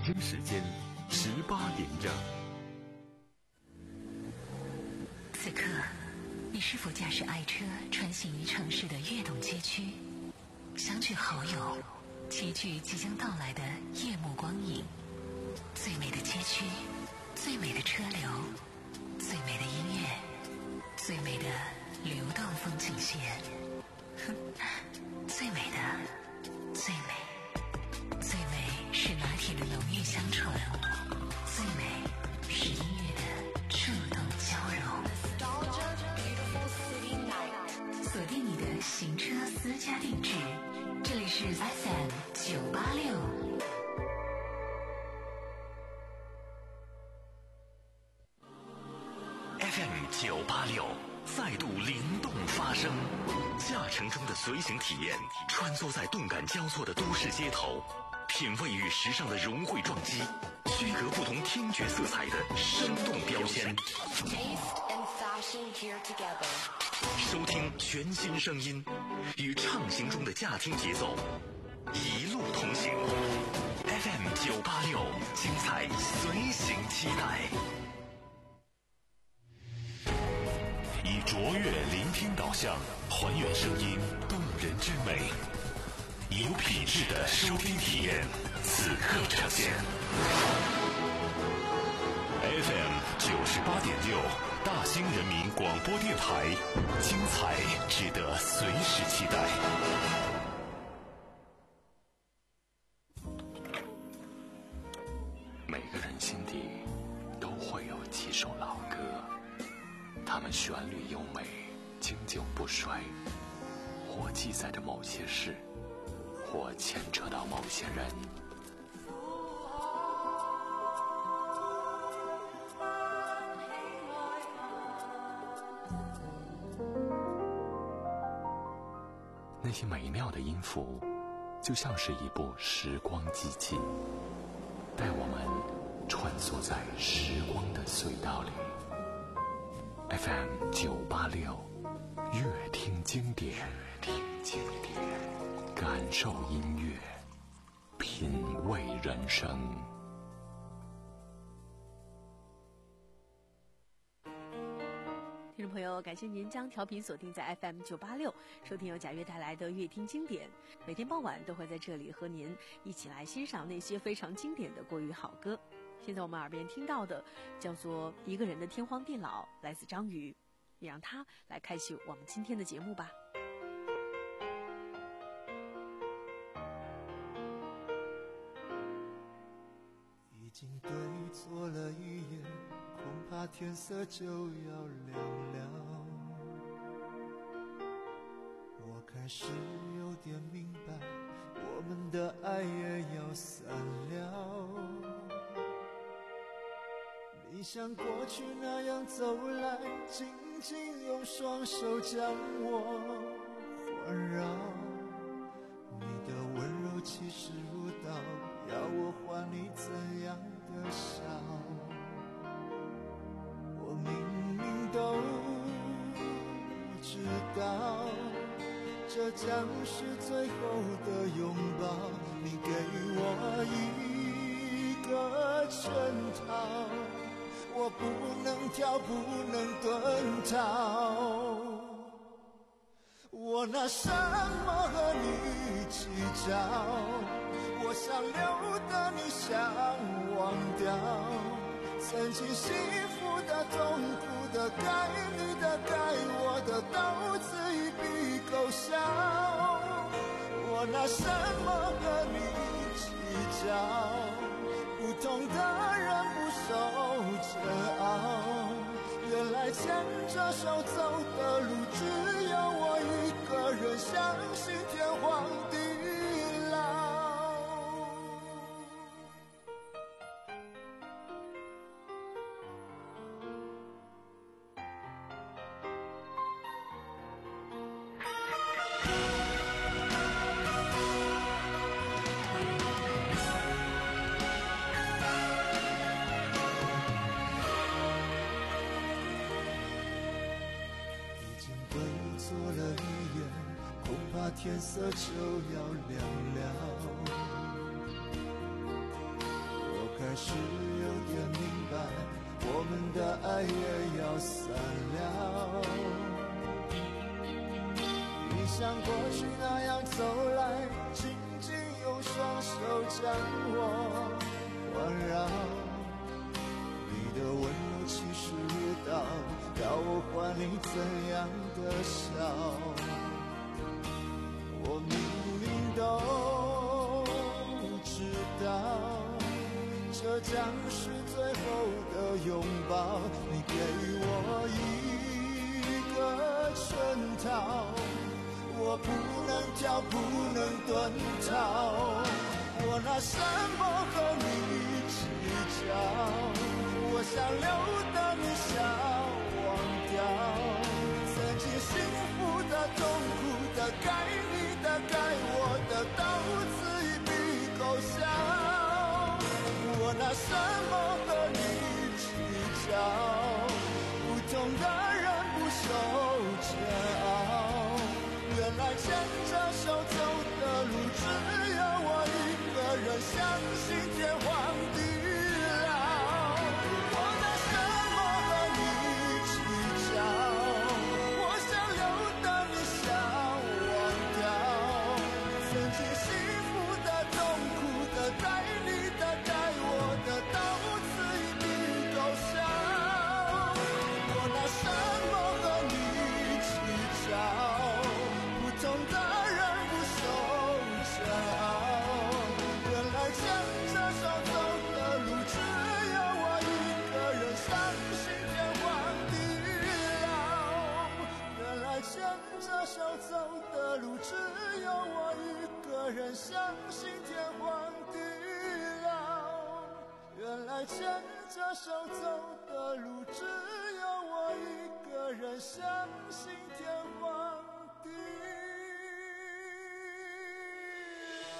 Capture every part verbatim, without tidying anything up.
京时间十八点整。 此刻，你是否驾驶爱车穿行于城市的跃动街区，相聚好友，齐聚即将到来的夜幕光影？最美的街区，最美的车流，最美的音乐，最美的流动风景线。哼，最美的，最美，最美是拿铁的浓郁香醇，最美是音乐的触动交融。锁定你的行车私家定制，这里是 F M 九八六。 F M 九八六再度灵动发声，驾乘中的随行体验，穿梭在动感交错的都市街头，品味与时尚的融汇撞击，区隔不同听觉色彩的生动标签。收听全新声音，与畅行中的驾听节奏，一路同行。F M 九八六，精彩随行期待。以卓越聆听导向，还原声音动人之美，有品质的收听体验，此刻呈现。F M 九十八点六，大兴人民广播电台，精彩值得随时期待。每个人心底都会有几首老歌，它们旋律优美，经久不衰，或记载着某些事，或牵扯到某些人。那些美妙的音符，就像是一部时光机器，带我们穿梭在时光的隧道里。F M 九八六，乐听经典，乐听经典，感受音乐，品味人生。 听众朋友，感谢您将调频锁定在 F M 九八六，收听由贾悦带来的乐听经典。每天傍晚都会在这里和您一起来欣赏那些非常经典的国语好歌。现在我们耳边听到的叫做《一个人的天荒地老》，来自张宇，也让他来开启我们今天的节目吧。 已经对坐了一夜，恐怕天色就要亮了。我开始有点明白，我们的爱也要散了。你像过去那样走来，紧紧用双手将我环绕，你的温柔气势如刀，要我还你怎样的笑？我明明都知道，这将是最后的拥抱，你给我一个圈套，我不能跳，不能遁逃，我拿什么和你计较？我想留的你想忘掉，曾经幸福的、痛苦的、该你的、该我的，都自一笔勾销。我拿什么和你计较？不同的人不受煎熬，原来牵着手走的路，只有我一个人相信天荒地老。天色就要亮了，我始有点明白，我们的爱也要散了。你像过去那样走来，紧紧用双手将我环绕，你的温柔其实到，要我还你怎样的笑？我明明都知道，这将是最后的拥抱。你给我一个圈套，我不能跳，不能遁逃。我拿什么和你计较？我想留的你想忘掉。曾经幸福的、痛苦的、该你的、该我的，到此一笔勾销。我拿什么和你计较？不同的人不受煎熬。原来牵着手走的路，只有我一个人，相信天荒地老。我拿什么和你计较？我想留的你想忘掉。曾经幸福的、痛苦的、该你的、该我的，到此一笔勾销。我拿什么和你计较？不同的人不受煎熬。原来牵着手走的路，只有我一个人，相信天荒地老。原来牵着手走的路，只有我一个人，相信天荒地老。原来牵着手走的路，只有我一个人，相信天荒地老。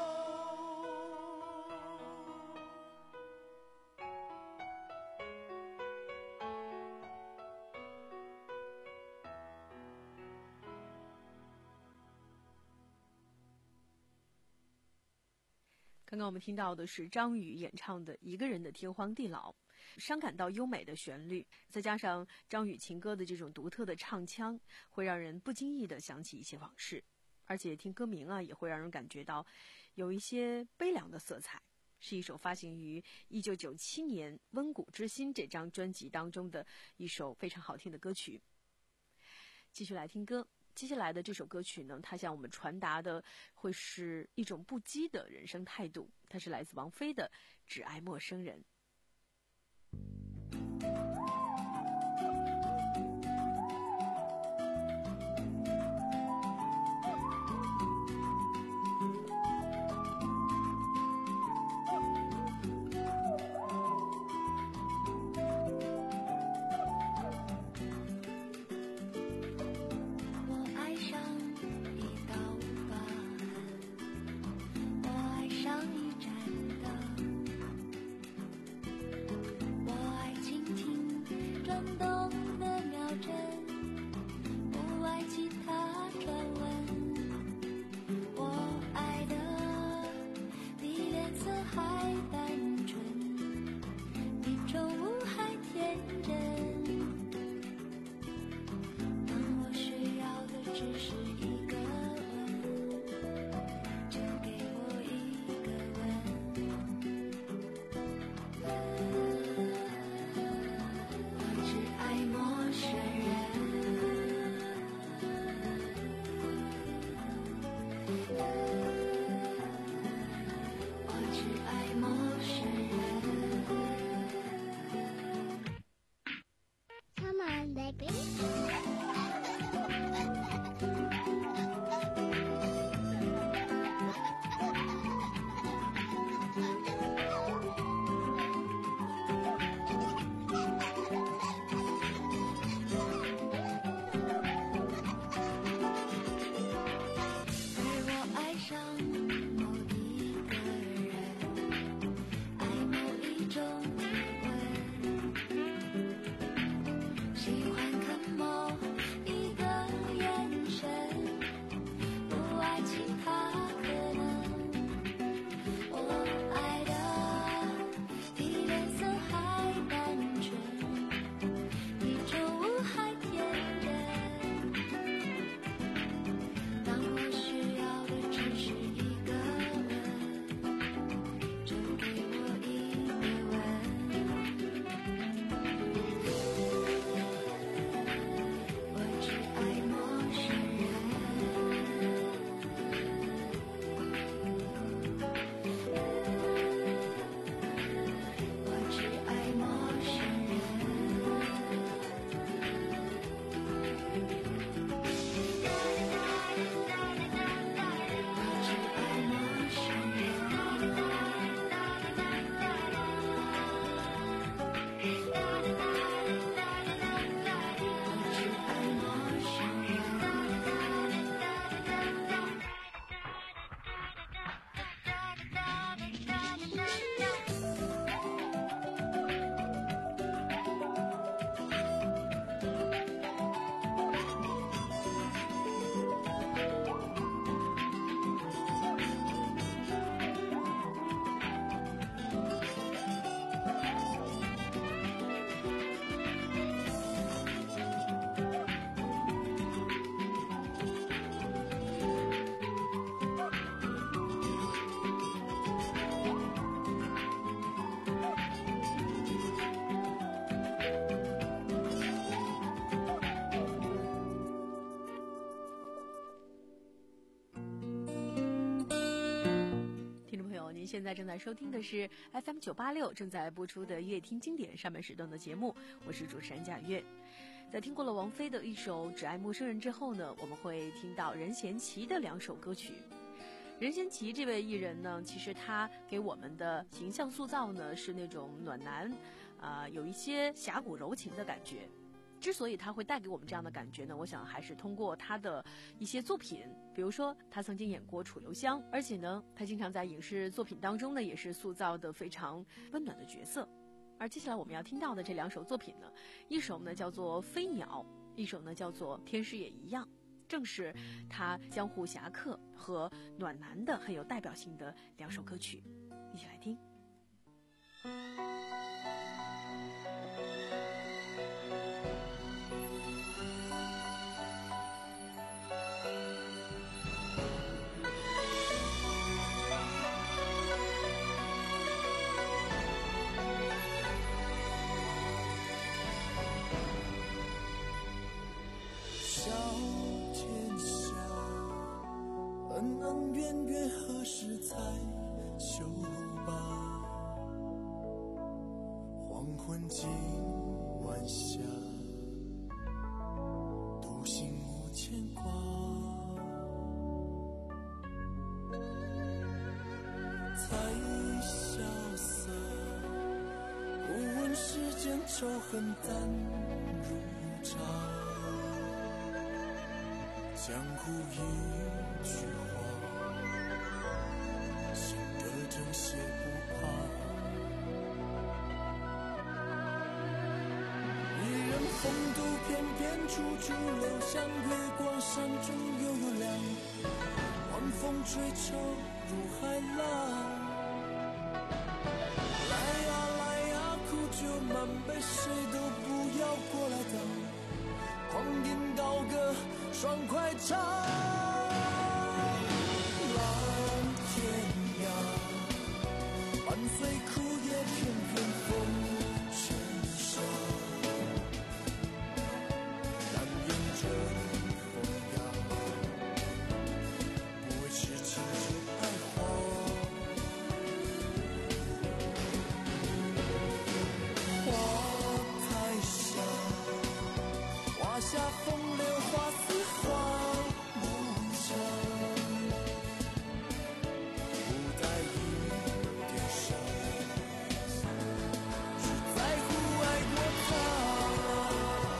刚刚我们听到的是张宇演唱的《一个人的天荒地老》，伤感到优美的旋律，再加上张宇情歌的这种独特的唱腔，会让人不经意地想起一些往事，而且听歌名啊，也会让人感觉到有一些悲凉的色彩，是一首发行于一九九七年《温谷之心》这张专辑当中的一首非常好听的歌曲。继续来听歌。接下来的这首歌曲呢，它向我们传达的会是一种不羁的人生态度，它是来自王菲的《只爱陌生人》。 一盏灯，我爱倾听。 您现在正在收听的是 F M 九八六正在播出的乐听经典上半时段的节目，我是主持人贾月。在听过了王菲的一首《只爱陌生人》之后呢，我们会听到任贤齐的两首歌曲。任贤齐这位艺人呢，其实他给我们的形象塑造呢是那种暖男，啊、呃，有一些侠骨柔情的感觉。之所以他会带给我们这样的感觉呢，我想还是通过他的一些作品，比如说他曾经演过《楚留香》，而且呢，他经常在影视作品当中呢，也是塑造的非常温暖的角色。而接下来我们要听到的这两首作品呢，一首呢叫做《飞鸟》，一首呢叫做《天使也一样》，正是他江湖侠客和暖男的很有代表性的两首歌曲，一起来听。 恩恩怨怨何时才休罢？黄昏今晚霞，独行无牵挂。才萧瑟，不问世间仇恨淡如茶。江湖一句话，心得正邪不怕。一人风度翩翩，处处留香，月光山中悠悠亮，晚风吹愁如海浪。来呀来呀，苦酒满杯，谁都不要过来挡。狂饮高歌，爽快唱，蓝天涯，伴随枯叶片片风尘沙，难言这风雅，不为痴情只爱花。花台下，花下风流花似花无常，不带一点伤，只在乎爱过他。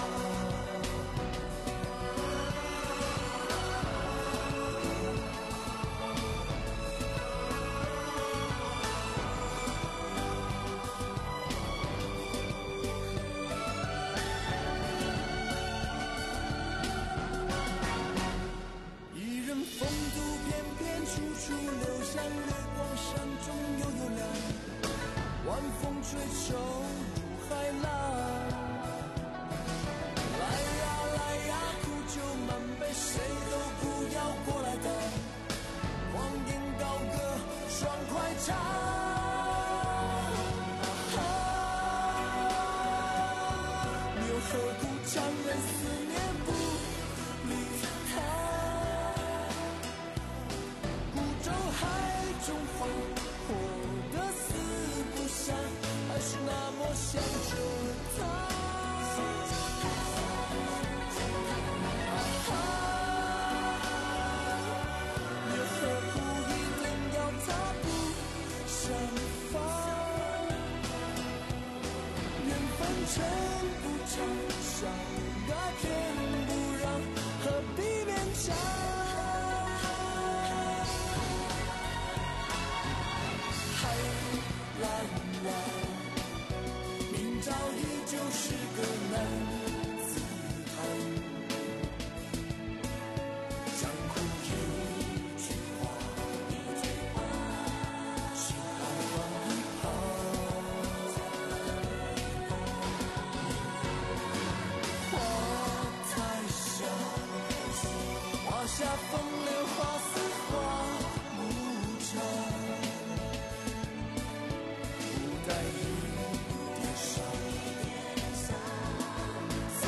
风度翩翩，处处留香，月光山中悠悠亮，晚风吹愁如海浪。来呀来呀，苦酒满杯，谁都不要过来挡，狂饮高歌，爽快唱。啊，又何苦强忍思念不离他？中花活得死不想，还是那么想着他。啊，又何苦一定要他不想放？缘分真不长，相爱偏不让，何必勉强？蓝蓝，明朝依旧是个男子汉。江湖一句话，心安放一旁。花台下，花下风流花似花无常。在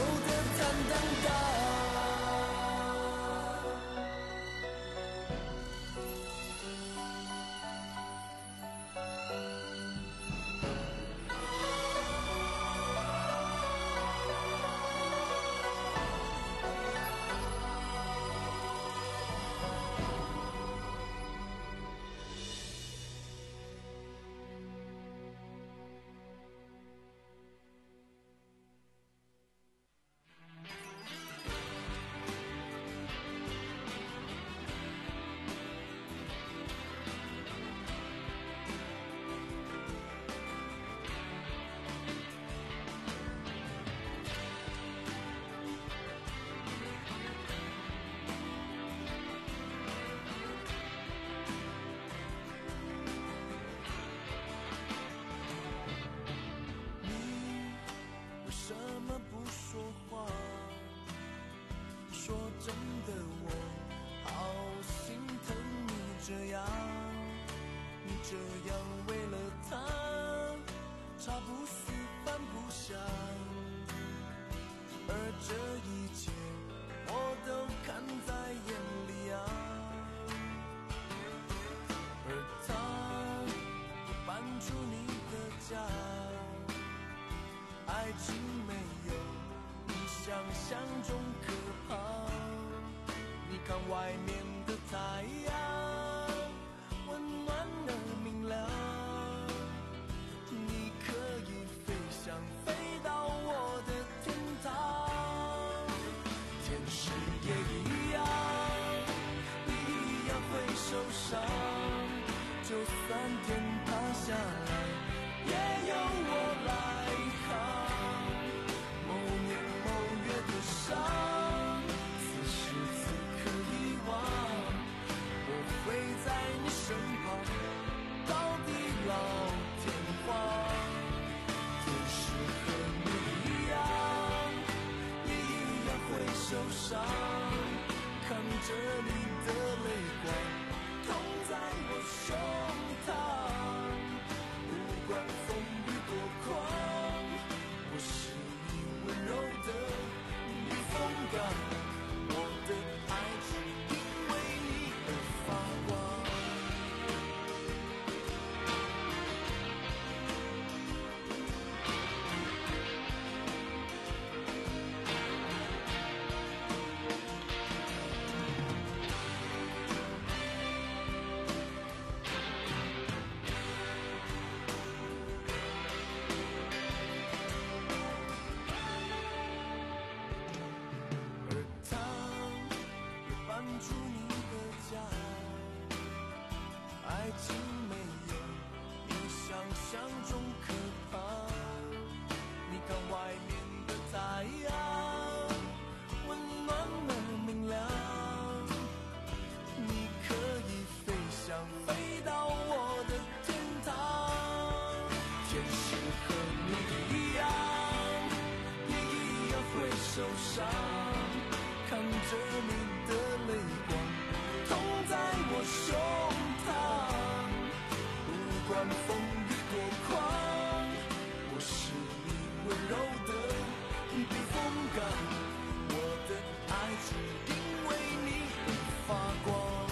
的我好心疼你这样，你这样为了他茶不思饭不想，而这一切我都看在眼里啊。而他搬出你的家，爱情没有你想象中可怕。你看外面的太阳温暖而明亮，你可以飞翔飞到我的天堂。天使也一样，你一样会受伤，就算天塌下来也由我来扛。某年某月的伤，此时此刻遗忘，我会在你身旁到地老天荒。天使和你一样，也一样会受伤，看着你的泪光痛在我胸膛。不管风雨多狂，我是你温柔的避风港，我的爱只因为你而发光。而他又搬出你的家，爱情没有你想象中可怕。你看外面的太阳温暖而明亮，你可以飞翔飞到我的天堂。天使和你一样，也一样会受伤，看着你的泪光痛在我胸膛。不管风雨多狂，我是你温柔的避风港，我的爱只因为你而发光。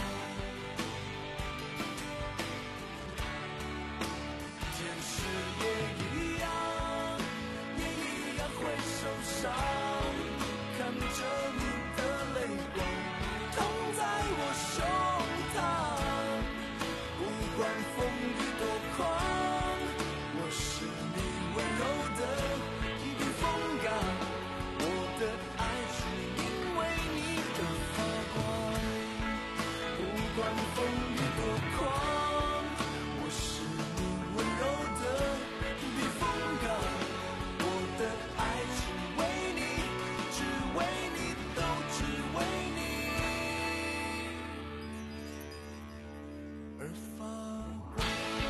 天使也一样，也一样会受伤，看着你的泪光痛在我胸膛。不管风雨多狂，我是你温柔的避风港，我的爱只因为你而发光。不管风雨多狂，我是你温柔的避风港，我的爱只为你，只为你，都只为你而发光。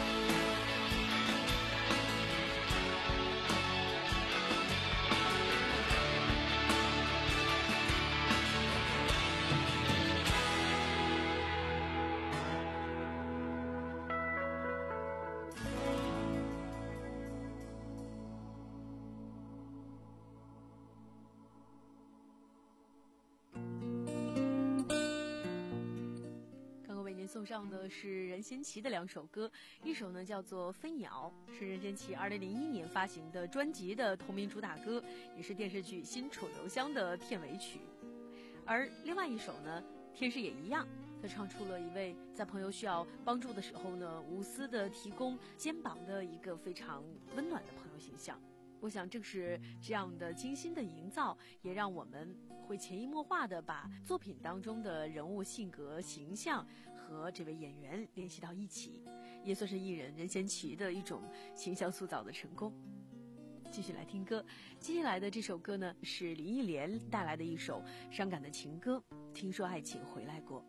刚刚为您送上的是任贤齐的两首歌，一首呢叫做《飞鸟》，是任贤齐二零零一年发行的专辑的同名主打歌，也是电视剧《新楚留香》的片尾曲。而另外一首呢，天使也一样，他唱出了一位在朋友需要帮助的时候呢，无私的提供肩膀的一个非常温暖的朋友形象。我想正是这样的精心的营造，也让我们会潜移默化的把作品当中的人物性格形象和这位演员联系到一起，也算是艺人任贤齐的一种形象塑造的成功。继续来听歌，接下来的这首歌呢是林忆莲带来的一首伤感的情歌，听说爱情回来过。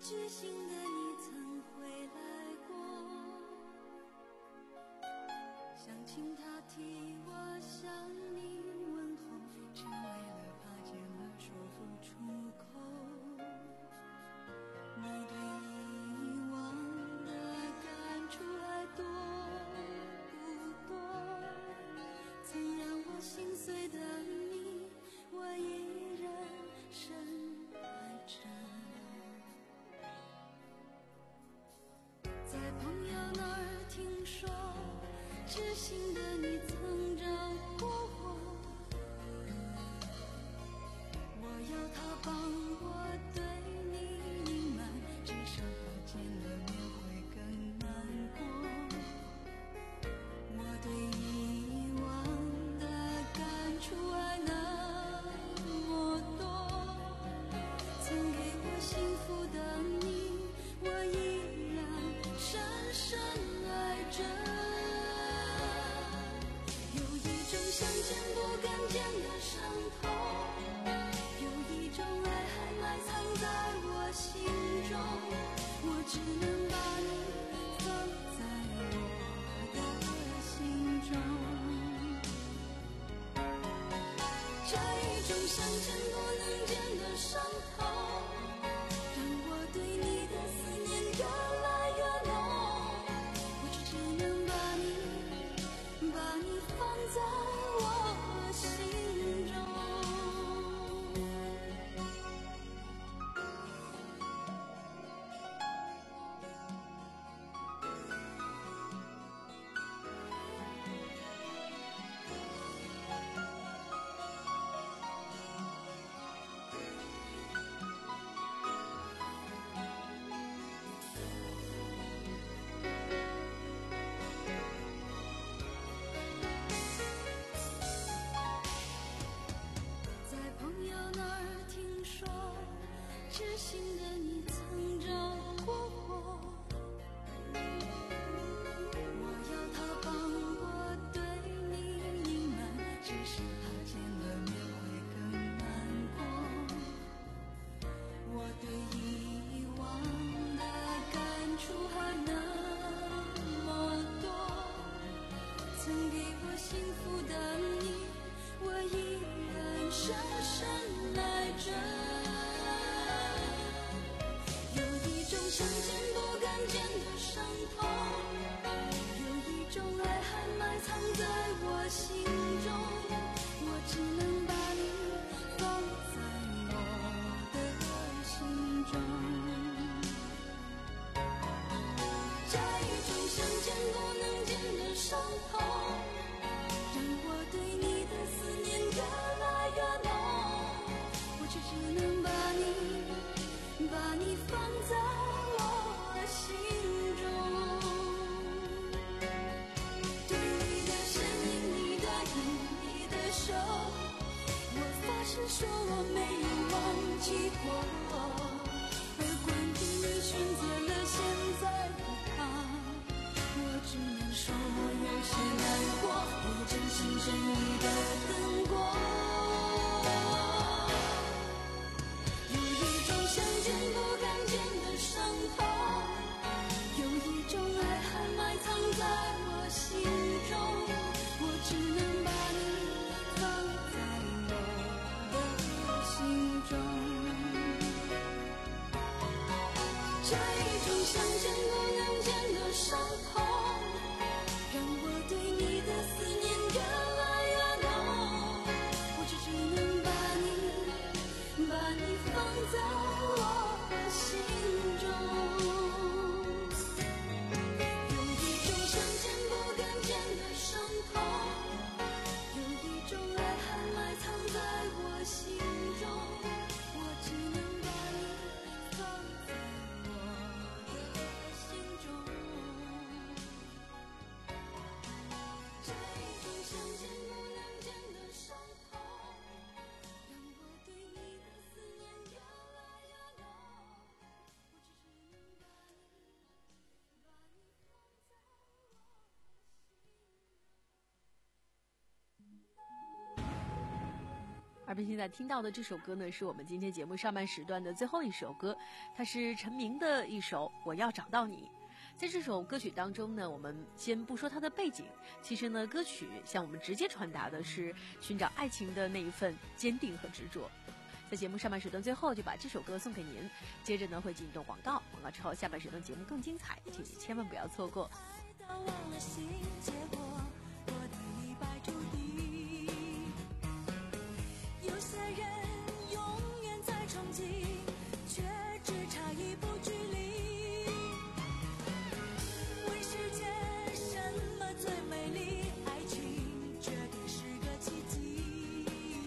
知心的你曾回来过，想请他替我向你问候，只为了怕见了说不出口。你对以往的感触还多不多？曾让我心碎的你，我依然深爱着。在朋友那儿听说，知心的你曾找过我，我要他帮我对你隐瞒，至少他见了面会更难过。我对以往的感触还那么多，曾给我幸福的你，我依然深深爱着。有一种想见不敢见的伤痛，有一种爱还埋藏在我心中，我只能把你放在我的心中。这一种想见不能见的伤痛，让我对你的思念越来越浓，我只只能把你把你放在我心中。在朋友那儿听说，知心的你曾找过我，我要他帮我对你隐瞒，只是他见了面会更难过。我对以往的感触还那么多，曾给我幸福的你，我依然深深爱着。有一种想见不敢见的伤痛，有一种爱还埋藏在我心中，我只能把你放在我的心中。这一种想见不能见的伤痛，让我对你的思念越来越浓，我却只能把你把你放在我心中。对你的身影，你的影，你的手，我发誓说我没有忘记过。而关于你选择了现在的他，我只能说我有些难过，我也真心真意的等过。有一种想见不敢见的伤痛，有一种爱还埋藏在我心中，我只能把你放在我的心中。这一种想见不能见的伤痛，让我对你的思念越来越浓，我只只能把你把你放在我心中。有一种想见不敢见的伤痛，有一种爱还埋藏在我心中，我只能把你放在我的心中。 而并现在听到的这首歌呢，是我们今天节目上半时段的最后一首歌，它是陈明的一首《我要找到你》。在这首歌曲当中呢，我们先不说它的背景，其实呢，歌曲向我们直接传达的是寻找爱情的那一份坚定和执着。在节目上半时段最后就把这首歌送给您，接着呢会进一段广告，广告之后下半时段节目更精彩，请你千万不要错过。 忘了心，结果我的一败涂地。有些人永远在憧憬，却只差一步距离。问世间什么最美丽？爱情绝对是个奇迹。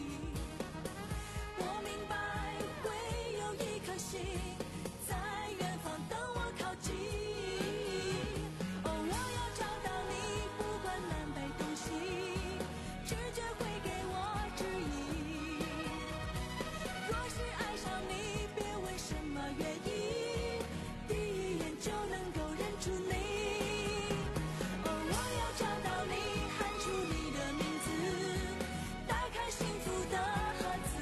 我明白会有一颗心在远方等我靠近。哦，我要找到你，不管南北东西，直觉会给我指引。若是爱上你，别问什么原因，第一眼就能够认出你。哦，我要找到你，喊出你的名字，打开幸福的盒子，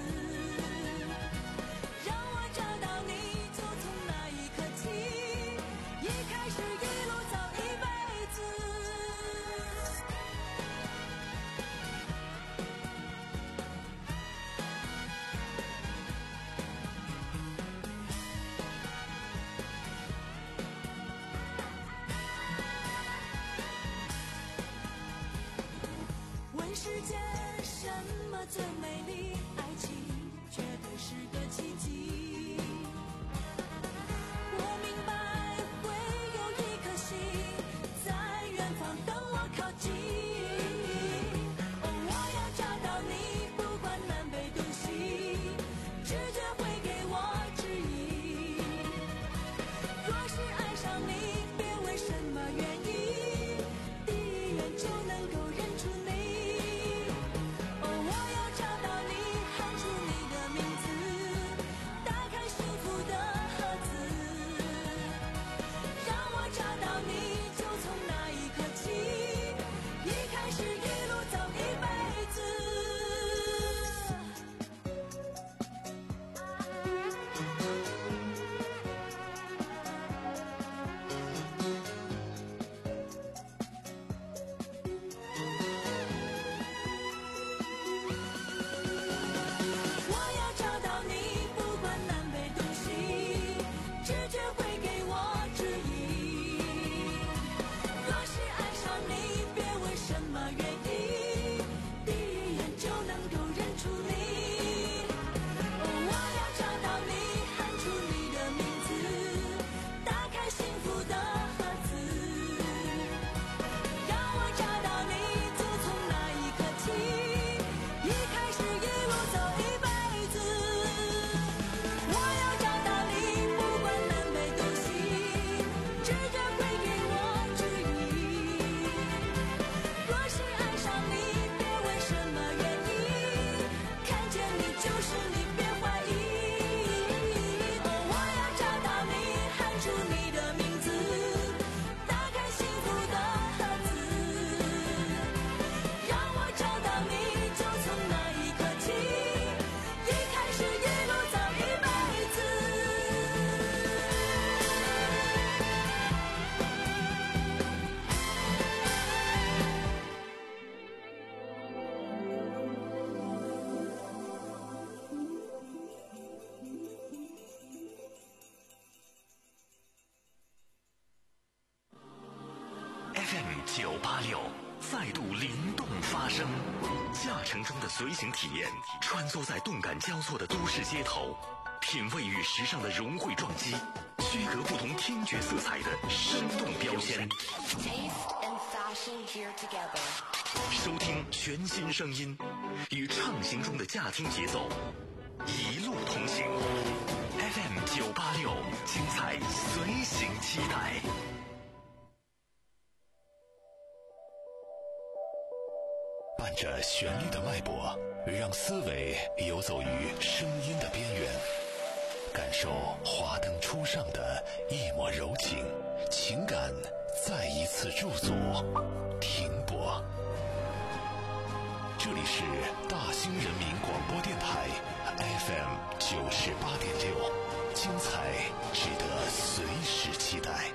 让我找到你，就从那一刻起，一开始一路走一辈子。问世间什么最美丽？爱情绝对是个奇迹。我明白会有一颗心在远方等我靠近。哦，我要找到你，不管南北东西，直觉会给我指引。若是爱上你，别问什么原因，第一眼就能够认出你。哦，我要找到你，喊出你的名字，打开幸福的盒子，让我找到你，就从那一刻起，一开始一路走一辈子。我要找到你，不管南北东西，直觉会给我指引。若是爱上你，别问什么原因，第一眼就能够认出你。哦，我要找到你，喊出你的名字，打开幸福的盒子，让我找到你，就从那一刻起，一开始一路走一辈子。我要找到你，不管南北东西，直觉会给我指引。若是爱上你，别问什么原因，看见你就是你，别怀疑。哦，我要找到你，喊出你的名字，打开幸福的盒子，让我找到你，就从那一刻起，一开始一路走一辈子。 F M 九八六再度灵动发声，驾乘中的随行体验，穿梭在动感交错的都市街头，品味与时尚的融汇撞击，区隔不同听觉色彩的生动标签。 Taste and fashion here together. 收听全新声音，与畅行中的驾听节奏，一路同行。F M 九八六，精彩随行期待。伴着旋律的脉搏，让思维游走于声音的边缘，感受华灯初上的一抹柔情，情感再一次驻足停泊。 这里是大兴人民广播电台 F M 九十八点六，精彩值得随时期待。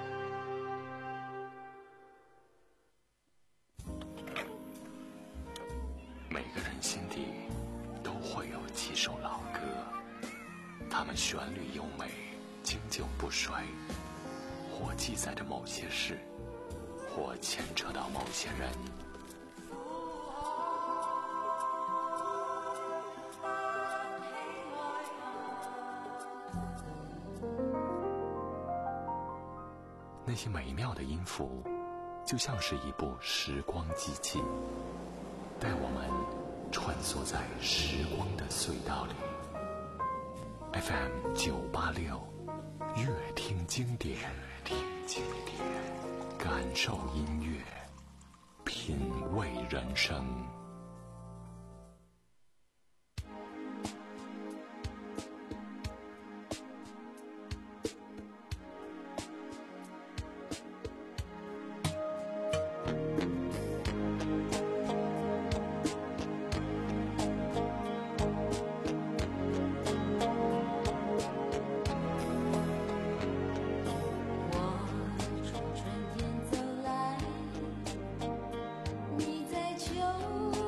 每个人心底都会有几首老歌，它们旋律优美，经久不衰，或记载着某些事，或牵扯到某些人。那些美妙的音符，就像是一部时光机器，带我们穿梭在时光的隧道里。F M 九八六，乐听经典，听经典，感受音乐，品味人生。 你在秋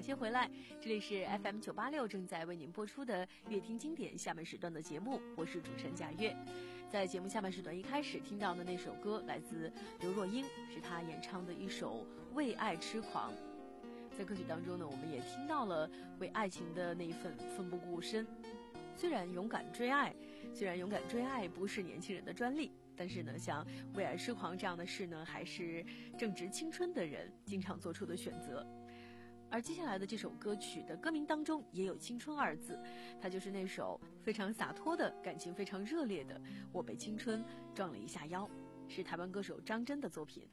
感谢回来，这里是 F M 九八六正在为您播出的乐听经典下半时段的节目，我是主持人贾月。在节目下半时段一开始听到的那首歌来自刘若英，是她演唱的一首《为爱痴狂》。在歌曲当中呢，我们也听到了为爱情的那一份奋不顾身。虽然勇敢追爱，虽然勇敢追爱不是年轻人的专利，但是呢，像为爱痴狂这样的事呢，还是正值青春的人经常做出的选择。而接下来的这首歌曲的歌名当中也有青春二字，它就是那首非常洒脱的感情非常热烈的《我被青春撞了一下腰》，是台湾歌手张真的作品。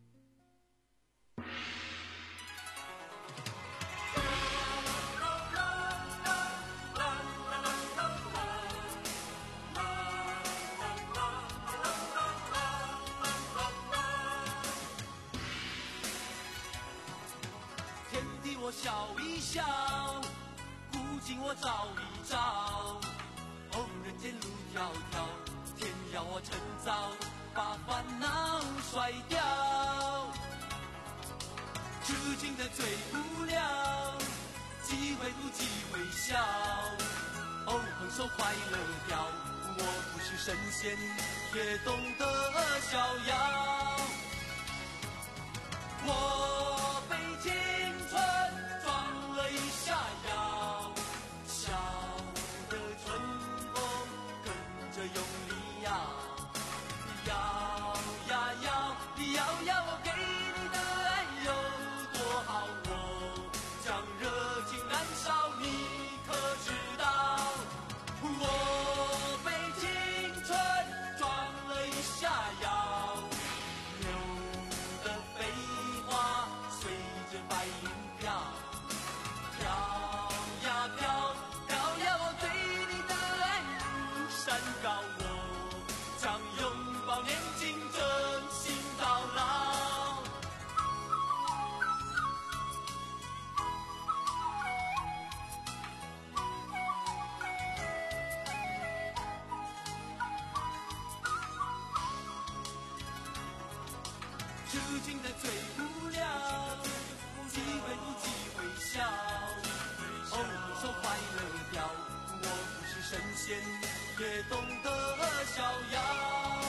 我笑一笑，古今我照一照，哦，人间路迢迢，天要我趁早把烦恼甩掉。痴情的醉不了，机会不机会笑，哦，横手快乐掉，我不是神仙，也懂得逍遥。我被青春撞了一下腰，笑的春风跟着用力摇，摇呀摇，摇呀，我给你的爱有多好，我将热情燃烧，你可知道？我被青春撞了一下腰，流的飞花随着白云飘，飘呀飘，飘呀，我对你的爱如山高，我将拥抱年轻，真心到老。痴情的醉不了，机会不机会笑，哦，手快乐掉，我不是神仙，也懂得逍遥。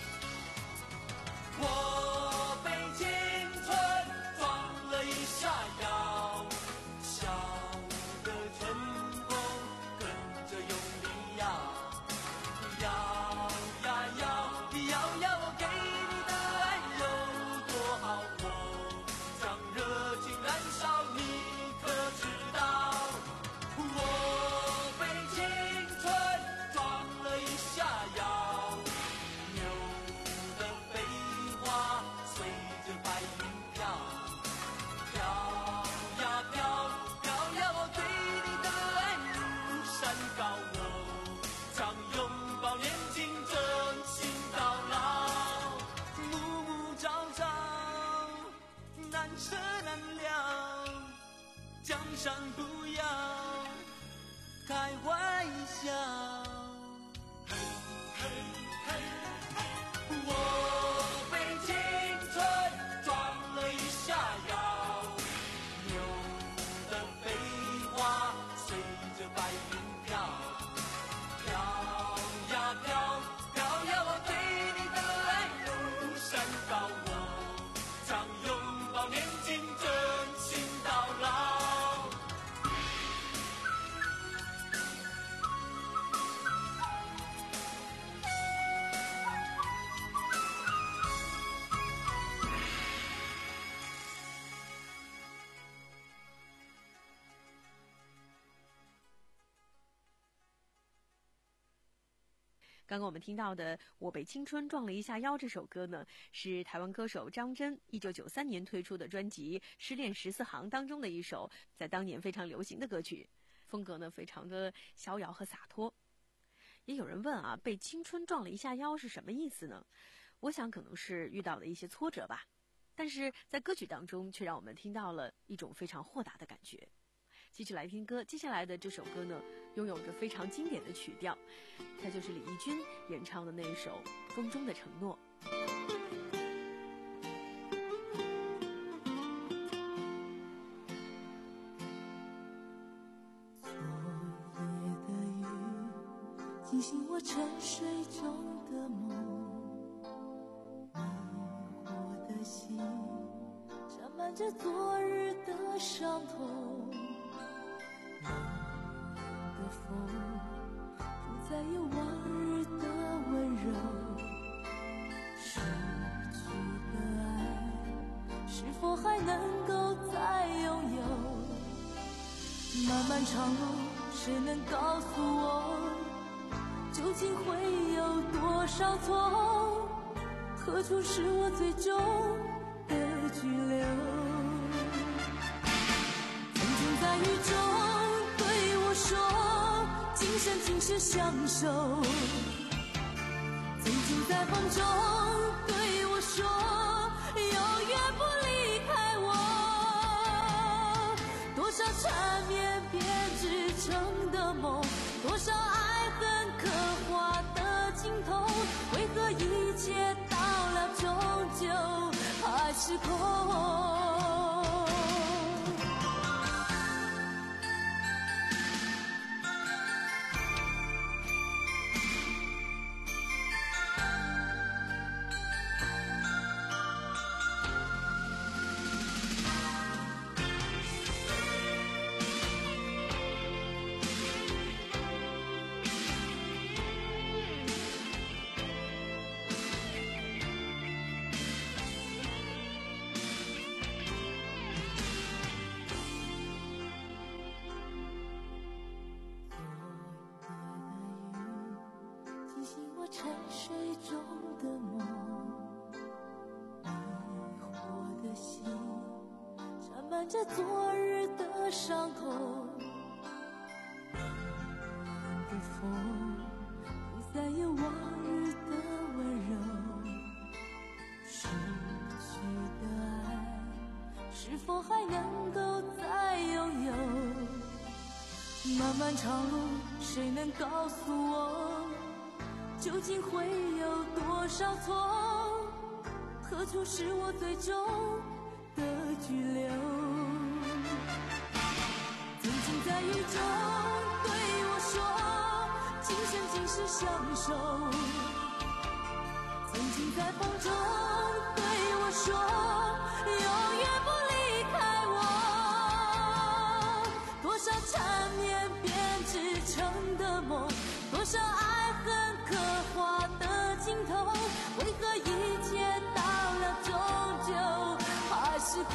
我被青春撞了一下腰，笑的春风跟着用力摇，摇呀摇，摇呀，我给你的爱有多好，我将热情燃烧，你可知道？我被青春撞了一下腰，牛的飞花随着白云飘，飘呀飘，飘呀，我对你的爱如山高，我将拥抱年轻，真心到老。暮暮朝朝，难舍难了，江山不要开玩笑。我被青春撞了一下腰，牛的飞花随着白云飘，飘呀飘，飘呀，我对你的爱如山高，我将拥抱年轻，真心到老。 刚刚我们听到的《我被青春撞了一下腰》这首歌呢，是台湾歌手张真一九九三年推出的专辑《失恋十四行》当中的一首在当年非常流行的歌曲，风格呢非常的逍遥和洒脱。也有人问啊，被青春撞了一下腰是什么意思呢？我想可能是遇到了一些挫折吧，但是在歌曲当中却让我们听到了一种非常豁达的感觉。继续来听歌，接下来的这首歌呢，拥有着非常经典的曲调，它就是李翊君演唱的那一首《风中的承诺》。 惊醒我沉睡中的梦，迷惑的心沾满着昨日的伤痛，冷的风不再有往日的温柔，失去的爱是否还能够再拥有？漫漫长路，谁能告诉我，究竟会有多少错？何处是我最终的居留？曾经在雨中对我说，今生今世相守。曾经在风中对我说，永远不离开我。多少缠绵编织成的梦，多少爱恨刻划的镜头，为何一切到了终究还是空？沉睡中的梦，迷惑的心沾满着昨日的伤痛，冷的风不再有往日的温柔，失去的爱是否还能够再拥有？漫漫长路，谁能告诉我，究竟会有多少错？何处是我最终的居留？曾经在雨中对我说，今生今世相守。曾经在风中对我说，永远不离开我。多少缠绵编织成的梦，多少爱恨刻划的镜头，为何一切到了终究还是空？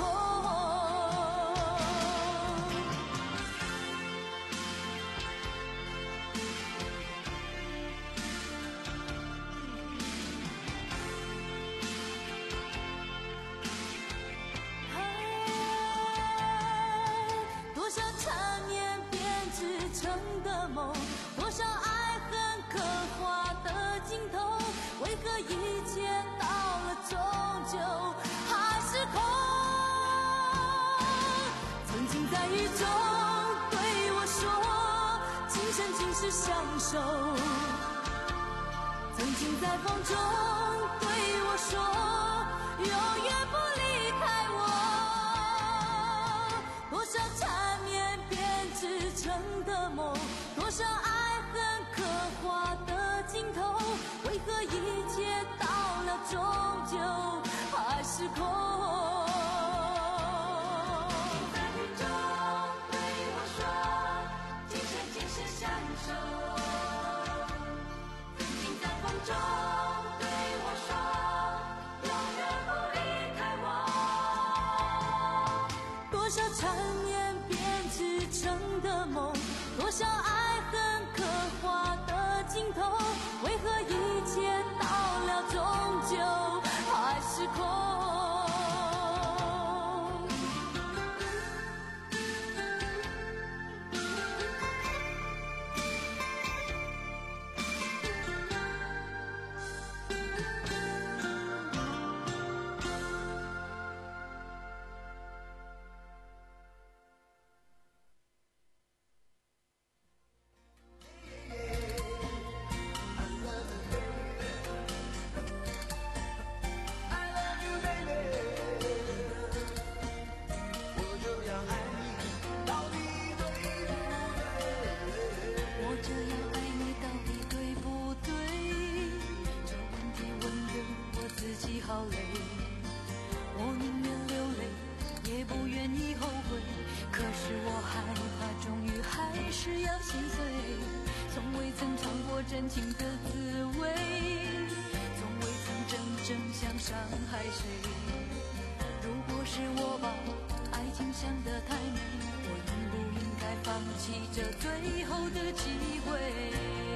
多少缠绵编织成的梦，多少爱恨刻划的镜头，为何一切到了终究还是空？曾经在雨中对我说，今生今世相守。曾经在风中对我说，永远不离开我。多少缠绵编织成的梦，多少爱恨刻划的镜头，为何一切到了终究还是空？在雨中对我说，今生今世相守。曾经在风中对我说，永远不离开我。多少缠绵编织成的梦，多少爱恨刻划的镜头，为何一切到要心碎，从未曾尝过真情的滋味，从未曾真正想伤害谁。如果是我把爱情想得太美，我应不应该放弃这最后的机会？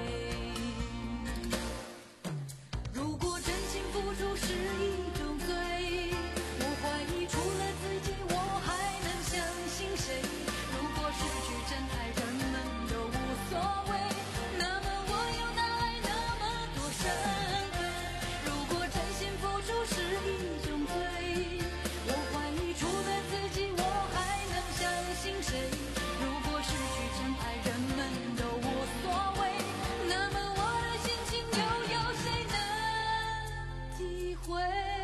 如果真情付出是一种罪，我怀疑除了自己我还能相信谁？如果失去真爱人们都无所谓，那么我又哪来那么多伤悲？如果真心付出是一种罪，我怀疑除了自己我还能相信谁？如果失去真爱人们都无所谓，那么我的心情又有谁能体会？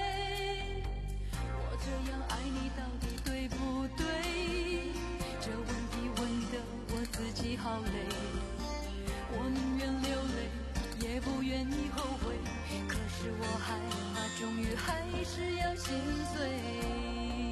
我这样爱你到底对不对？这问题问得我自己好累，我宁愿流泪也不愿意后悔，可是我害怕终于还是要心碎。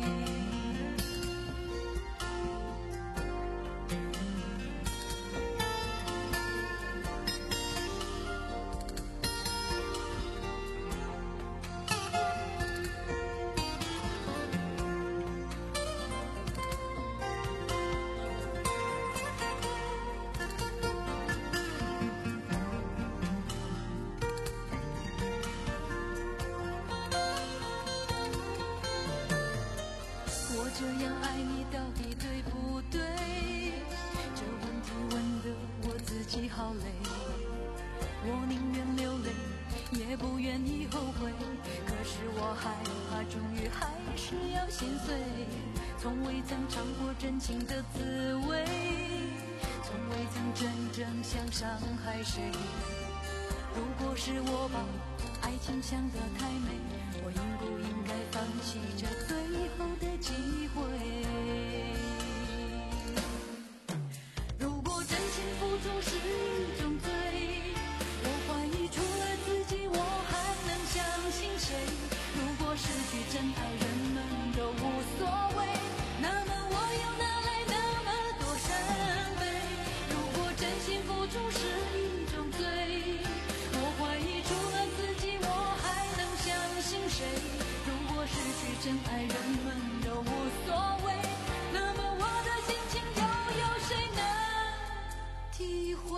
这样爱你到底对不对？这问题问得我自己好累，我宁愿流泪也不愿意后悔，可是我害怕终于还是要心碎。从未曾尝过真情的滋味，从未曾真正想伤害谁。如果是我把爱情想得太美，我应不应该放弃这最后的机会？如果真心付出是一种罪，我怀疑除了自己我还能相信谁？如果失去真爱人们都无所谓，那么我又哪来那么多伤悲？如果真心付出是一种罪，我怀疑除了自己我还能相信谁？如果失去真爱人们都无所谓，那么我的心情又有谁能体会？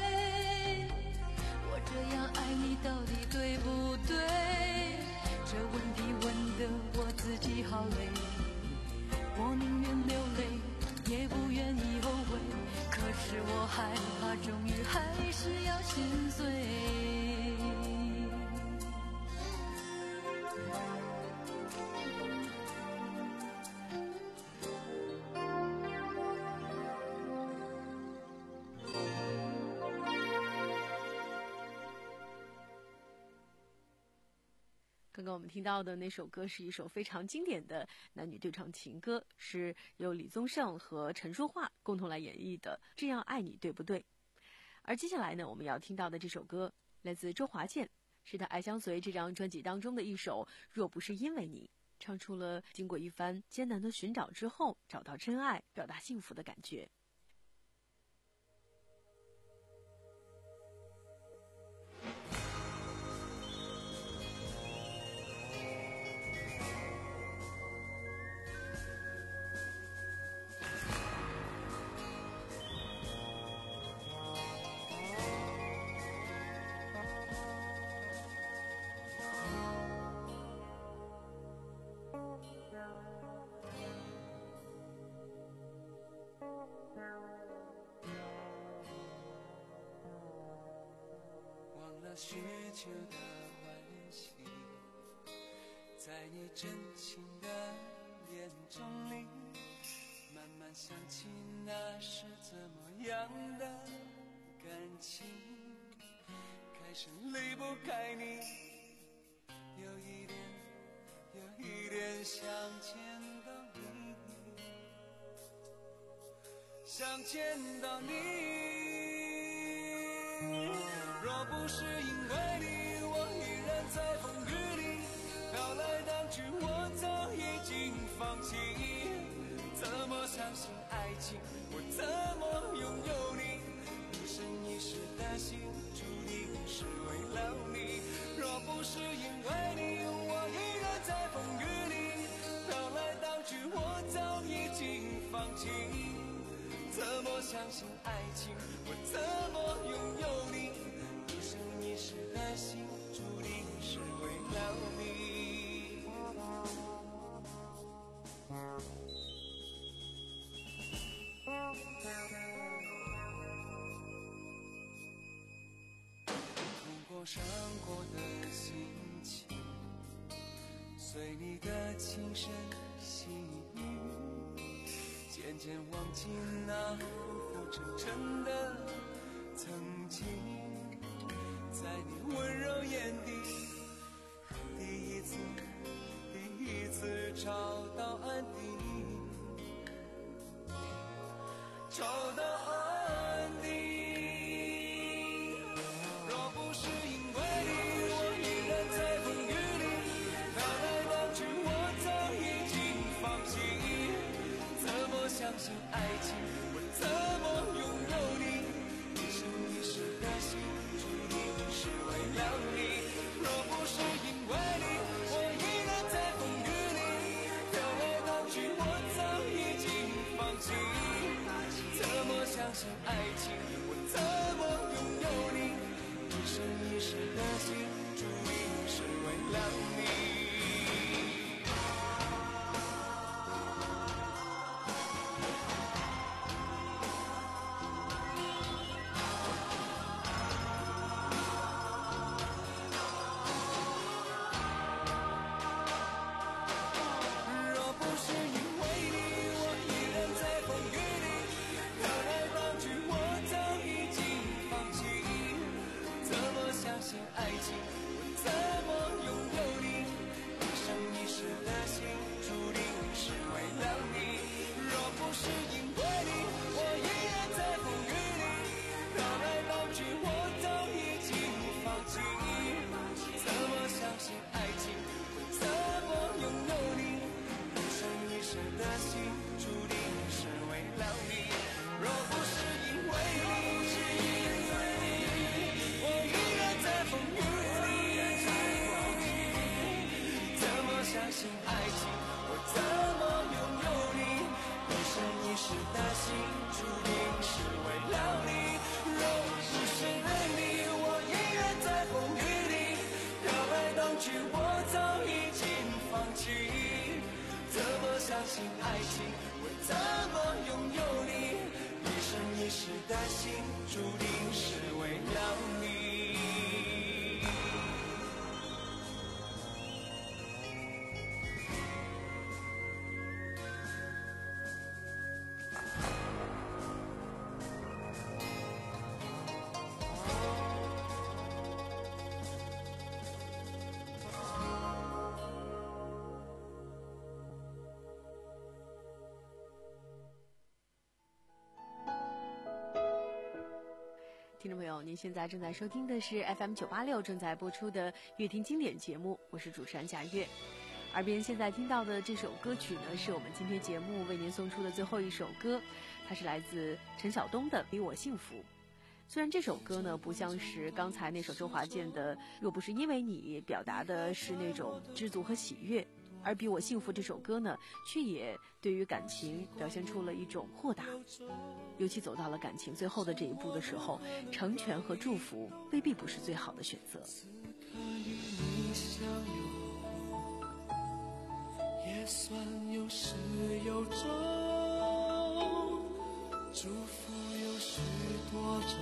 我这样爱你到底对不对？这问题问得我自己好累，我宁愿流泪也不愿意后悔，可是我害怕终于还是要心碎。 刚刚我们听到的那首歌是一首非常经典的男女对唱情歌，是由李宗盛和陈淑桦共同来演绎的《这样爱你对不对》。而接下来呢，我们要听到的这首歌来自周华健，是他《爱相随》这张专辑当中的一首《若不是因为你》，唱出了经过一番艰难的寻找之后找到真爱，表达幸福的感觉。 许久的惋惜，在你真情的眼中里，慢慢想起那是怎么样的感情，开始离不开你，有一点有一点想见到你，想见到你。若不是因为你，我依然在风雨里飘来荡去，我早已经放弃。怎么相信爱情？我怎么拥有你？ 相信爱情，我怎么拥有你？一生一世的心，注定是为了你。渡过伤过的心情，随你的轻声细语，渐渐忘记那浮浮沉沉的曾经，在你温柔眼底，第一次第一次找到安定，找到安定。若不是因为你，我依然在风雨里，飘来飘去，我早已经放弃。怎么相信爱情？我怎么拥有你？一生一世的心，注定是为了你。若不是因为你，我依然在风雨里，飘来飘去，我早已经放弃。怎么相信爱情？我怎么拥有你？一生一世的心，注定是为了你。若不是因为你，我依然在风雨里，飘来飘去，我早已经放弃。怎么相信爱情？我怎么拥有你？一生一世的心，注定是为了你。若不是因为你，我依然在风雨里，飘来飘去，我早已经放弃。怎么相信爱情？我怎么拥有你？一生一世的心，注定是为了你。若不是因为你，我依然在风雨里。怎么相信爱情？我怎么拥有你？一生一世的心，注定是为了你。若不是为你，我依然在风雨里，飘来飘去，我早已经放弃。怎么相信爱情？我怎么拥有你？一生一世的心，注定是为了你。 听众朋友，您现在正在收听的是 F M 九八六正在播出的乐听经典节目，我是主持人贾月。耳边现在听到的这首歌曲呢，是我们今天节目为您送出的最后一首歌，它是来自陈晓东的《比我幸福》。虽然这首歌呢不像是刚才那首周华健的《若不是因为你》表达的是那种知足和喜悦，而《比我幸福》这首歌呢，却也对于感情表现出了一种豁达。尤其走到了感情最后的这一步的时候，成全和祝福未必不是最好的选择。 也算有始有终，祝福有许多种，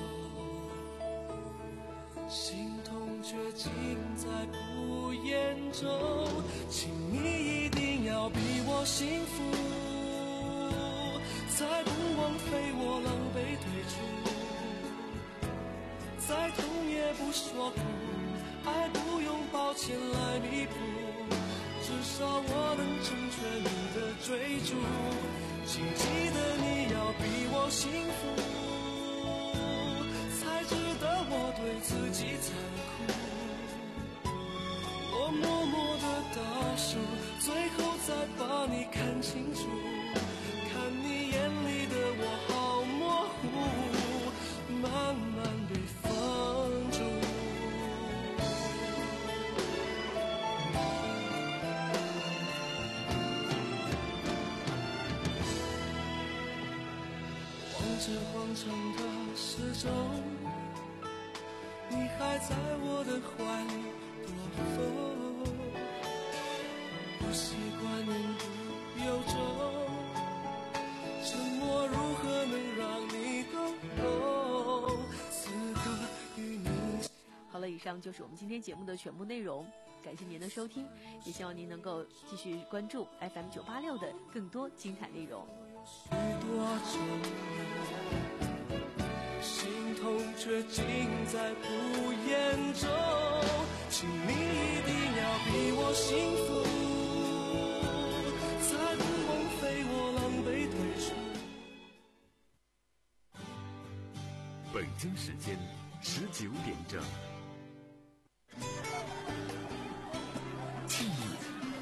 心痛却尽在不言中。请你一定要比我幸福，才不枉费我狼狈退出，再痛也不说苦，爱不用抱歉来弥补，至少我能成全你的追逐。请记得你要比我幸福，才值得我对自己残酷。我默默的倒数，最后再把你看清楚，看你眼里的我好模糊，慢慢被放逐。忘这荒唐的时钟，你还在我的怀里躲风，不习惯言不由衷，沉默如何能让你懂懂？此刻与你。 好了，以上就是我们今天节目的全部内容，感谢您的收听，也希望您能够继续关注 F M 九八六的更多精彩内容。 许多种心痛却尽在不言中，请你一定要比我幸福，才不枉费我狼狈退出。 北京时间十九点整。